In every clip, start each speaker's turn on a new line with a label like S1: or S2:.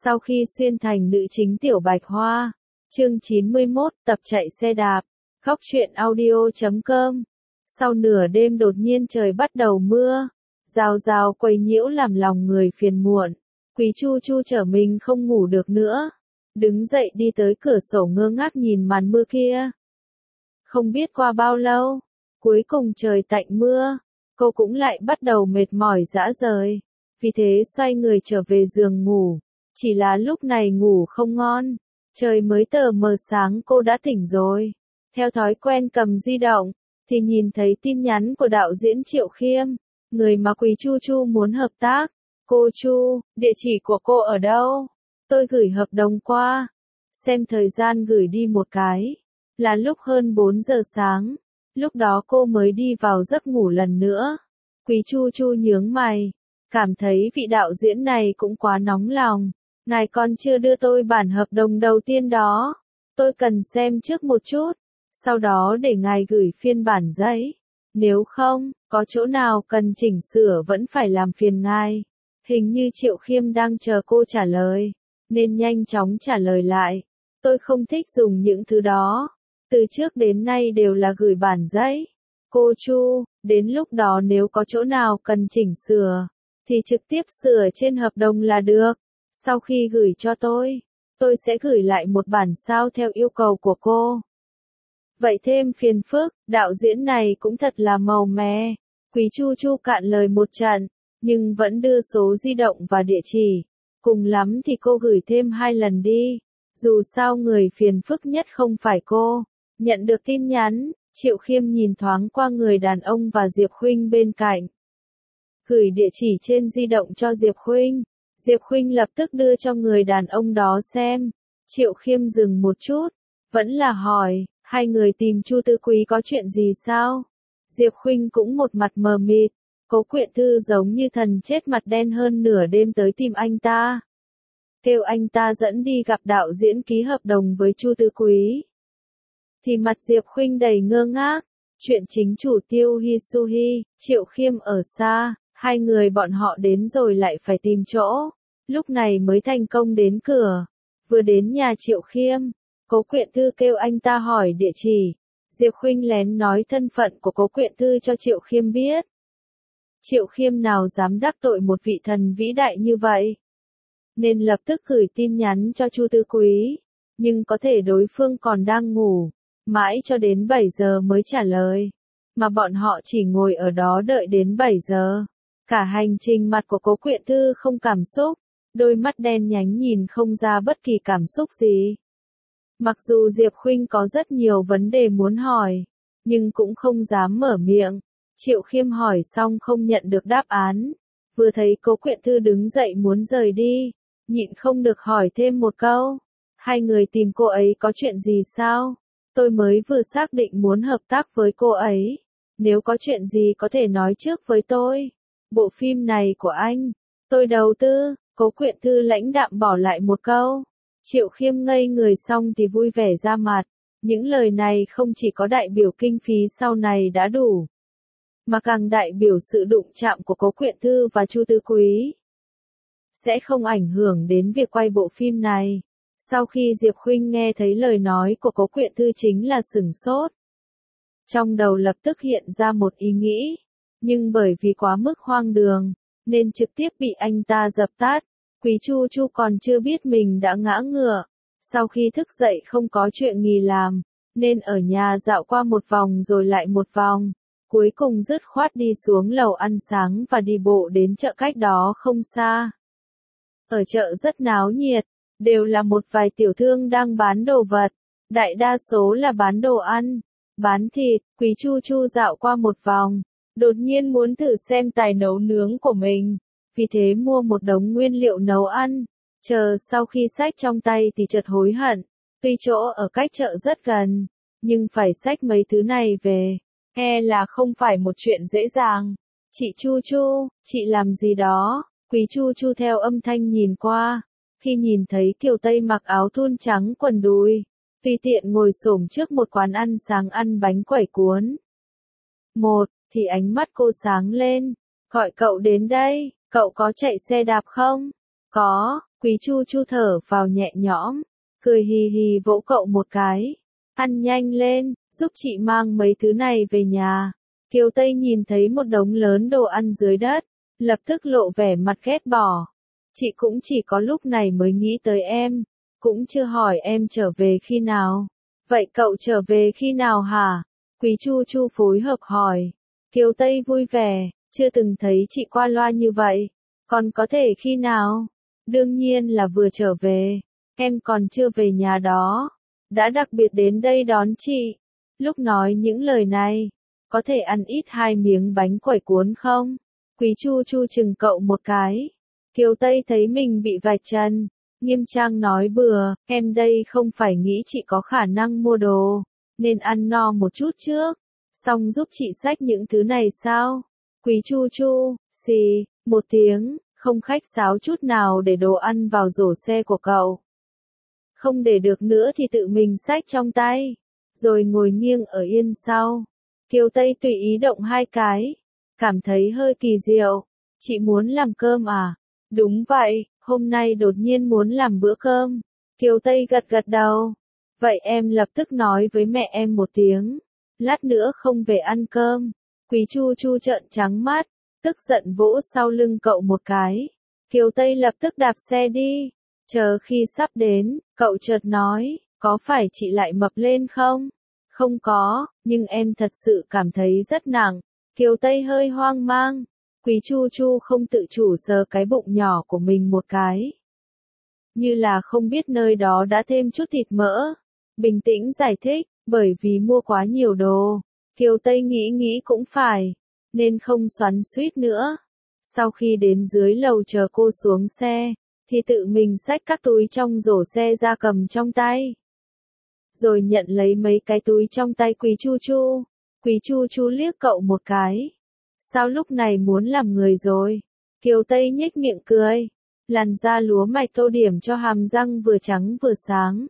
S1: Sau khi xuyên thành nữ chính Tiểu Bạch Hoa, chương 91, tập chạy xe đạp, Góc truyện audio.com. Sau nửa đêm đột nhiên trời bắt đầu mưa, rào rào quấy nhiễu làm lòng người phiền muộn. Quý Chu Chu trở mình không ngủ được nữa, đứng dậy đi tới cửa sổ ngơ ngác nhìn màn mưa kia. Không biết qua bao lâu, cuối cùng trời tạnh mưa, cô cũng lại bắt đầu mệt mỏi rã rời, vì thế xoay người trở về giường ngủ. Chỉ là lúc này ngủ không ngon, trời mới tờ mờ sáng cô đã tỉnh rồi. Theo thói quen cầm di động, thì nhìn thấy tin nhắn của đạo diễn Triệu Khiêm, người mà Quý Chu Chu muốn hợp tác. Cô Chu, địa chỉ của cô ở đâu? Tôi gửi hợp đồng qua. Xem thời gian gửi đi một cái, là lúc hơn 4 giờ sáng. Lúc đó cô mới đi vào giấc ngủ lần nữa. Quý Chu Chu nhướng mày, cảm thấy vị đạo diễn này cũng quá nóng lòng. Ngài còn chưa đưa tôi bản hợp đồng đầu tiên đó. Tôi cần xem trước một chút, sau đó để ngài gửi phiên bản giấy. Nếu không, có chỗ nào cần chỉnh sửa vẫn phải làm phiền ngài. Hình như Triệu Khiêm đang chờ cô trả lời, nên nhanh chóng trả lời lại. Tôi không thích dùng những thứ đó. Từ trước đến nay đều là gửi bản giấy. Cô Chu, đến lúc đó nếu có chỗ nào cần chỉnh sửa, thì trực tiếp sửa trên hợp đồng là được. Sau khi gửi cho tôi sẽ gửi lại một bản sao theo yêu cầu của cô. Vậy thêm phiền phức, đạo diễn này cũng thật là màu mè. Quý Chu Chu cạn lời một trận, nhưng vẫn đưa số di động và địa chỉ. Cùng lắm thì cô gửi thêm 2 lần đi. Dù sao người phiền phức nhất không phải cô. Nhận được tin nhắn, Triệu Khiêm nhìn thoáng qua người đàn ông và Diệp Khuynh bên cạnh. Gửi địa chỉ trên di động cho Diệp Khuynh. Diệp Khuynh lập tức đưa cho người đàn ông đó xem. Triệu Khiêm dừng một chút, vẫn là hỏi, hai người tìm Chu Tư Quý có chuyện gì sao? Diệp Khuynh cũng một mặt mờ mịt. Cố Quyện Thư giống như thần chết mặt đen hơn nửa đêm tới tìm anh ta. Kêu anh ta dẫn đi gặp đạo diễn ký hợp đồng với Chu Tư Quý. Thì mặt Diệp Khuynh đầy ngơ ngác. Chuyện chính chủ Tiêu Hisuhi, Triệu Khiêm ở xa, hai người bọn họ đến rồi lại phải tìm chỗ. Lúc này mới thành công đến cửa. Vừa đến nhà Triệu Khiêm, Cố Quyện Thư kêu anh ta hỏi địa chỉ. Diệp Khuynh lén nói thân phận của Cố Quyện Thư cho Triệu Khiêm biết. Triệu Khiêm nào dám đắc tội một vị thần vĩ đại như vậy, nên lập tức gửi tin nhắn cho Chu Tư Quý, nhưng có thể đối phương còn đang ngủ, mãi cho đến 7 giờ mới trả lời, mà bọn họ chỉ ngồi ở đó đợi đến 7 giờ. Cả hành trình mặt của Cố Quyện Thư không cảm xúc, đôi mắt đen nhánh nhìn không ra bất kỳ cảm xúc gì. Mặc dù Diệp Khuynh có rất nhiều vấn đề muốn hỏi, nhưng cũng không dám mở miệng. Triệu Khiêm hỏi xong không nhận được đáp án. Vừa thấy Cố Quyện Thư đứng dậy muốn rời đi, nhịn không được hỏi thêm một câu. Hai người tìm cô ấy có chuyện gì sao? Tôi mới vừa xác định muốn hợp tác với cô ấy. Nếu có chuyện gì có thể nói trước với tôi. Bộ phim này của anh, tôi đầu tư. Cố Quyện Thư lãnh đạm bỏ lại một câu. Triệu Khiêm ngây người xong thì vui vẻ ra mặt. Những lời này không chỉ có đại biểu kinh phí sau này đã đủ, mà càng đại biểu sự đụng chạm của Cố Quyện Thư và Chu Tư Quý. Sẽ không ảnh hưởng đến việc quay bộ phim này. Sau khi Diệp Khuynh nghe thấy lời nói của Cố Quyện Thư chính là sửng sốt. Trong đầu lập tức hiện ra một ý nghĩ, nhưng bởi vì quá mức hoang đường, nên trực tiếp bị anh ta dập tắt. Quý Chu Chu còn chưa biết mình đã ngã ngựa. Sau khi thức dậy không có chuyện gì làm, nên ở nhà dạo qua một vòng rồi lại một vòng. Cuối cùng dứt khoát đi xuống lầu ăn sáng và đi bộ đến chợ cách đó không xa. Ở chợ rất náo nhiệt, đều là một vài tiểu thương đang bán đồ vật, đại đa số là bán đồ ăn, bán thịt. Quý Chu Chu dạo qua một vòng, đột nhiên muốn thử xem tài nấu nướng của mình, vì thế mua một đống nguyên liệu nấu ăn. Chờ sau khi xách trong tay thì chợt hối hận, tuy chỗ ở cách chợ rất gần, nhưng phải xách mấy thứ này về, e là không phải một chuyện dễ dàng. Chị Chu Chu, chị làm gì đó? Quý Chu Chu theo âm thanh nhìn qua, khi nhìn thấy Kiều Tây mặc áo thun trắng quần đùi, tùy tiện ngồi xổm trước một quán ăn sáng ăn bánh quẩy cuốn. Thì ánh mắt cô sáng lên, gọi cậu đến đây, cậu có chạy xe đạp không? Có, Quý Chu Chu thở vào nhẹ nhõm, cười hì hì vỗ cậu một cái. Ăn nhanh lên, giúp chị mang mấy thứ này về nhà. Kiều Tây nhìn thấy một đống lớn đồ ăn dưới đất, lập tức lộ vẻ mặt ghét bỏ. Chị cũng chỉ có lúc này mới nghĩ tới em, cũng chưa hỏi em trở về khi nào. Vậy cậu trở về khi nào hả? Quý Chu Chu phối hợp hỏi. Kiều Tây vui vẻ, chưa từng thấy chị qua loa như vậy. Còn có thể khi nào? Đương nhiên là vừa trở về. Em còn chưa về nhà đó. Đã đặc biệt đến đây đón chị. Lúc nói những lời này, có thể ăn ít 2 miếng bánh quẩy cuốn không? Quý Chu Chu chừng cậu một cái. Kiều Tây thấy mình bị vạch trần, nghiêm trang nói bừa, em đây không phải nghĩ chị có khả năng mua đồ, nên ăn no một chút trước, xong giúp chị xách những thứ này sao? Quý Chu Chu, xì, một tiếng, không khách sáo chút nào để đồ ăn vào rổ xe của cậu. Không để được nữa thì tự mình xách trong tay, rồi ngồi nghiêng ở yên sau. Kiều Tây tùy ý động 2 cái, cảm thấy hơi kỳ diệu. Chị muốn làm cơm à? Đúng vậy, hôm nay đột nhiên muốn làm bữa cơm. Kiều Tây gật gật đầu. Vậy em lập tức nói với mẹ em một tiếng. Lát nữa không về ăn cơm. Quý Chu Chu trợn trắng mắt, tức giận vỗ sau lưng cậu một cái. Kiều Tây lập tức đạp xe đi. Chờ khi sắp đến, cậu chợt nói, có phải chị lại mập lên không? Không có, nhưng em thật sự cảm thấy rất nặng. Kiều Tây hơi hoang mang. Quý Chu Chu không tự chủ sờ cái bụng nhỏ của mình một cái. Như là không biết nơi đó đã thêm chút thịt mỡ. Bình tĩnh giải thích, bởi vì mua quá nhiều đồ. Kiều Tây nghĩ cũng phải, nên không xoắn xuýt nữa. Sau khi đến dưới lầu chờ cô xuống xe, thì tự mình xách các túi trong rổ xe ra cầm trong tay. Rồi nhận lấy mấy cái túi trong tay Quý Chu Chu. Quý Chu Chu liếc cậu một cái. Sao lúc này muốn làm người rồi? Kiều Tây nhếch miệng cười. Làn da lúa mạch tô điểm cho hàm răng vừa trắng vừa sáng.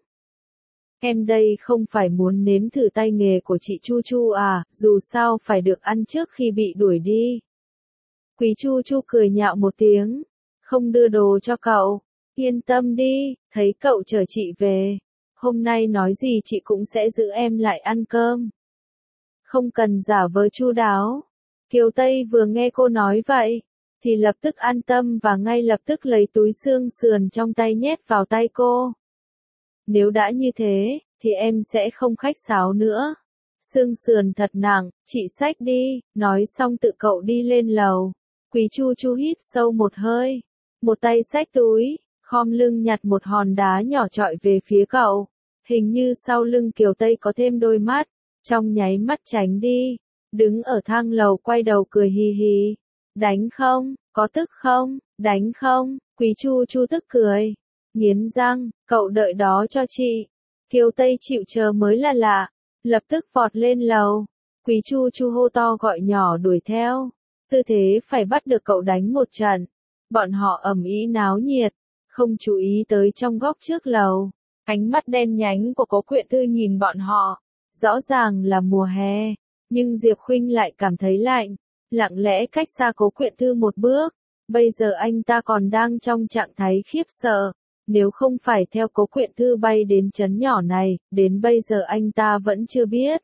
S1: Em đây không phải muốn nếm thử tay nghề của chị Chu Chu à, dù sao phải được ăn trước khi bị đuổi đi. Quý Chu Chu cười nhạo một tiếng. Không đưa đồ cho cậu. Yên tâm đi, thấy cậu chở chị về. Hôm nay nói gì chị cũng sẽ giữ em lại ăn cơm. Không cần giả vờ chu đáo. Kiều Tây vừa nghe cô nói vậy, thì lập tức an tâm và ngay lập tức lấy túi xương sườn trong tay nhét vào tay cô. Nếu đã như thế, thì em sẽ không khách sáo nữa. Xương sườn thật nặng, chị xách đi, nói xong tự cậu đi lên lầu. Quý Chu Chu hít sâu một hơi, một tay xách túi, khom lưng nhặt một hòn đá nhỏ trọi về phía cậu. Hình như sau lưng Kiều Tây có thêm đôi mắt, trong nháy mắt tránh đi. Đứng ở thang lầu quay đầu cười hì hì. Đánh không? Có tức không? Đánh không? Quý Chu Chu tức cười. Nghiến răng, cậu đợi đó cho chị. Kiều Tây chịu chờ mới là lạ. Lập tức vọt lên lầu. Quý Chu Chu hô to gọi nhỏ đuổi theo. Tư thế phải bắt được cậu đánh một trận. Bọn họ ầm ĩ náo nhiệt. Không chú ý tới trong góc trước lầu. Ánh mắt đen nhánh của Cố Quyện Thư nhìn bọn họ. Rõ ràng là mùa hè. Nhưng Diệp Khuynh lại cảm thấy lạnh, lặng lẽ cách xa Cố Quyện Thư một bước. Bây giờ anh ta còn đang trong trạng thái khiếp sợ. Nếu không phải theo Cố Quyện Thư bay đến trấn nhỏ này, đến bây giờ anh ta vẫn chưa biết.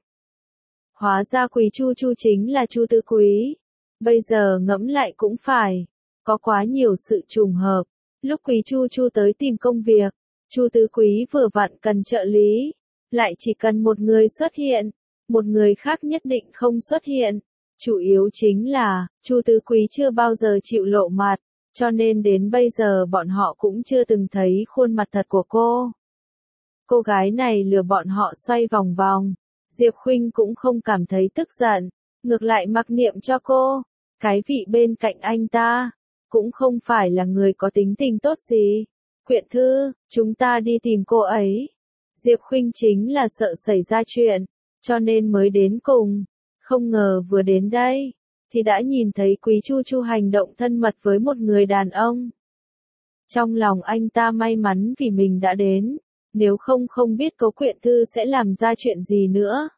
S1: Hóa ra Quý Chu Chu chính là Chu Tứ Quý. Bây giờ ngẫm lại cũng phải. Có quá nhiều sự trùng hợp. Lúc Quý Chu Chu tới tìm công việc, Chu Tứ Quý vừa vặn cần trợ lý. Lại chỉ cần một người xuất hiện. Một người khác nhất định không xuất hiện. Chủ yếu chính là, Chu Tứ Quý chưa bao giờ chịu lộ mặt, cho nên đến bây giờ bọn họ cũng chưa từng thấy khuôn mặt thật của cô. Cô gái này lừa bọn họ xoay vòng vòng. Diệp Khuynh cũng không cảm thấy tức giận, ngược lại mặc niệm cho cô. Cái vị bên cạnh anh ta, cũng không phải là người có tính tình tốt gì. Quyện Thư, chúng ta đi tìm cô ấy. Diệp Khuynh chính là sợ xảy ra chuyện, cho nên mới đến cùng. Không ngờ vừa đến đây, thì đã nhìn thấy Quý Chu Chu hành động thân mật với một người đàn ông. Trong lòng anh ta may mắn vì mình đã đến, nếu không không biết Cố Quyện Thư sẽ làm ra chuyện gì nữa.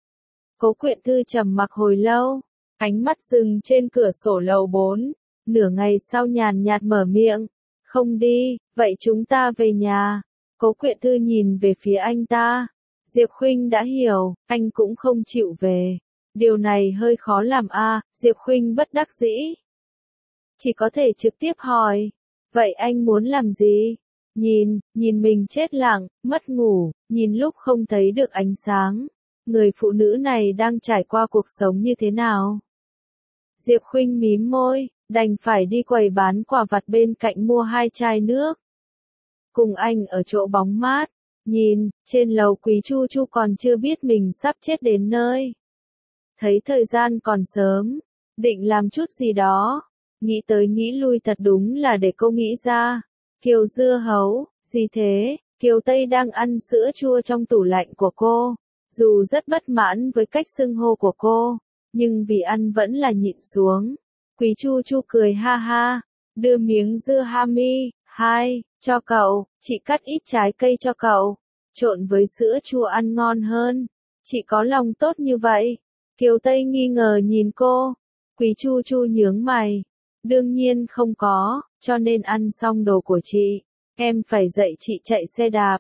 S1: Cố Quyện Thư trầm mặc hồi lâu, ánh mắt dừng trên cửa sổ lầu 4, nửa ngày sau nhàn nhạt mở miệng, Không đi, vậy chúng ta về nhà. Cố Quyện Thư nhìn về phía anh ta. Diệp Khuynh đã hiểu, anh cũng không chịu về. Điều này hơi khó làm a, Diệp Khuynh bất đắc dĩ. Chỉ có thể trực tiếp hỏi. Vậy anh muốn làm gì? Nhìn mình chết lặng, mất ngủ, nhìn lúc không thấy được ánh sáng. Người phụ nữ này đang trải qua cuộc sống như thế nào? Diệp Khuynh mím môi, đành phải đi quầy bán quà vặt bên cạnh mua 2 chai nước. Cùng anh ở chỗ bóng mát, nhìn, trên lầu Quý Chu Chu còn chưa biết mình sắp chết đến nơi. Thấy thời gian còn sớm, định làm chút gì đó. Nghĩ tới nghĩ lui thật đúng là để cô nghĩ ra. Kiều dưa hấu, gì thế? Kiều Tây đang ăn sữa chua trong tủ lạnh của cô. Dù rất bất mãn với cách xưng hô của cô, nhưng vì ăn vẫn là nhịn xuống. Quý Chu Chu cười ha ha, đưa miếng dưa hami, cho cậu, chị cắt ít trái cây cho cậu, trộn với sữa chua ăn ngon hơn. Chị có lòng tốt như vậy. Kiều Tây nghi ngờ nhìn cô. Quý Chu Chu nhướng mày. Đương nhiên không có, cho nên ăn xong đồ của chị, em phải dạy chị chạy xe đạp.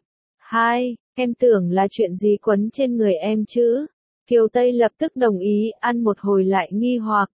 S1: Em tưởng là chuyện gì quấn trên người em chứ? Kiều Tây lập tức đồng ý, ăn một hồi lại nghi hoặc.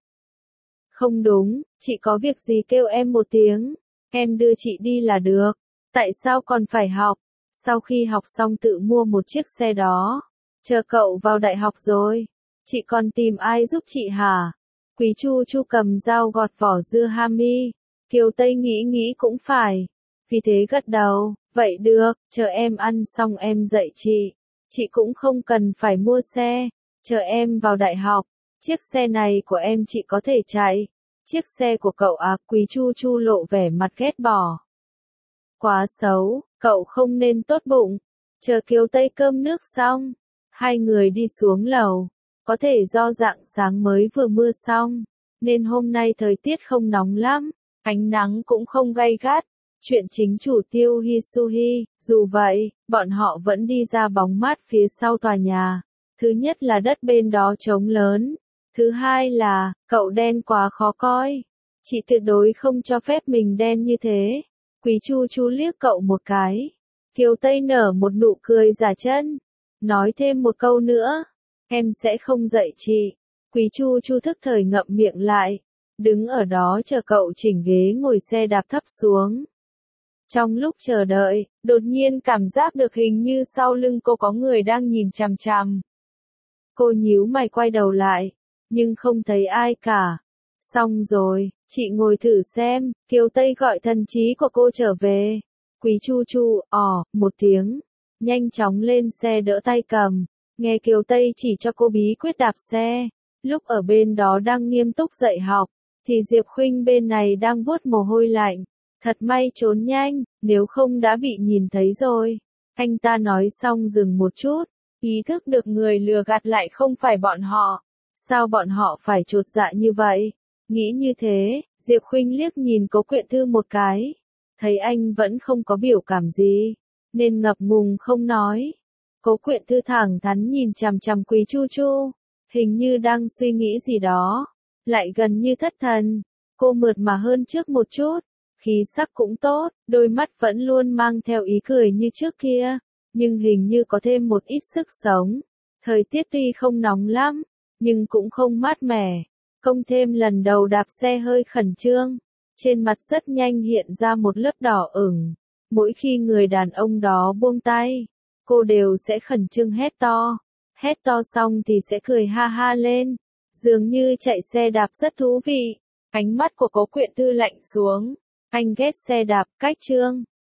S1: Không đúng, chị có việc gì kêu em một tiếng, em đưa chị đi là được. Tại sao còn phải học? Sau khi học xong tự mua một chiếc xe đó. Chờ cậu vào đại học rồi, chị còn tìm ai giúp chị hả? Quý Chu Chu cầm dao gọt vỏ dưa hami. Kiều Tây nghĩ cũng phải. Vì thế gật đầu, vậy được, chờ em ăn xong em dạy chị. Chị cũng không cần phải mua xe. Chờ em vào đại học, chiếc xe này của em chị có thể chạy. Chiếc xe của cậu à? Quý Chu Chu lộ vẻ mặt ghét bỏ. Quá xấu, cậu không nên tốt bụng. Chờ Kiều Tây cơm nước xong, hai người đi xuống lầu. Có thể do rạng sáng mới vừa mưa xong, nên hôm nay thời tiết không nóng lắm, ánh nắng cũng không gay gắt. Chuyện chính chủ Tiêu Hisuhi, dù vậy, bọn họ vẫn đi ra bóng mát phía sau tòa nhà. Thứ nhất là đất bên đó trống lớn. Thứ hai là, cậu đen quá khó coi. Chị tuyệt đối không cho phép mình đen như thế. Quý Chu Chu liếc cậu một cái. Kiều Tây nở một nụ cười giả chân. Nói thêm một câu nữa. Em sẽ không dạy chị. Quý Chu Chu thức thời ngậm miệng lại. Đứng ở đó chờ cậu chỉnh ghế ngồi xe đạp thấp xuống. Trong lúc chờ đợi, đột nhiên cảm giác được hình như sau lưng cô có người đang nhìn chằm chằm. Cô nhíu mày quay đầu lại, nhưng không thấy ai cả. Xong rồi, chị ngồi thử xem. Kiều Tây gọi thần trí của cô trở về. Quý Chu Chu, một tiếng, nhanh chóng lên xe đỡ tay cầm. Nghe Kiều Tây chỉ cho cô bí quyết đạp xe. Lúc ở bên đó đang nghiêm túc dạy học, thì Diệp Khuynh bên này đang vuốt mồ hôi lạnh. Thật may trốn nhanh, nếu không đã bị nhìn thấy rồi. Anh ta nói xong dừng một chút, ý thức được người lừa gạt lại không phải bọn họ. Sao bọn họ phải chột dạ như vậy? Nghĩ như thế, Diệp Khuynh liếc nhìn Cố Quyện Thư một cái. Thấy anh vẫn không có biểu cảm gì, nên ngập ngùng không nói. Cố Quyện Thư thẳng thắn nhìn chằm chằm Quý Chu Chu, hình như đang suy nghĩ gì đó, lại gần như thất thần. Cô mượt mà hơn trước một chút, khí sắc cũng tốt, đôi mắt vẫn luôn mang theo ý cười như trước kia, nhưng hình như có thêm một ít sức sống. Thời tiết tuy không nóng lắm, nhưng cũng không mát mẻ. Công thêm lần đầu đạp xe hơi khẩn trương, trên mặt rất nhanh hiện ra một lớp đỏ ửng. Mỗi khi người đàn ông đó buông tay, cô đều sẽ khẩn trương hét to. Hét to xong thì sẽ cười ha ha lên. Dường như chạy xe đạp rất thú vị. Ánh mắt của Cố Quyện Thư lạnh xuống. Anh ghét xe đạp, cách trương.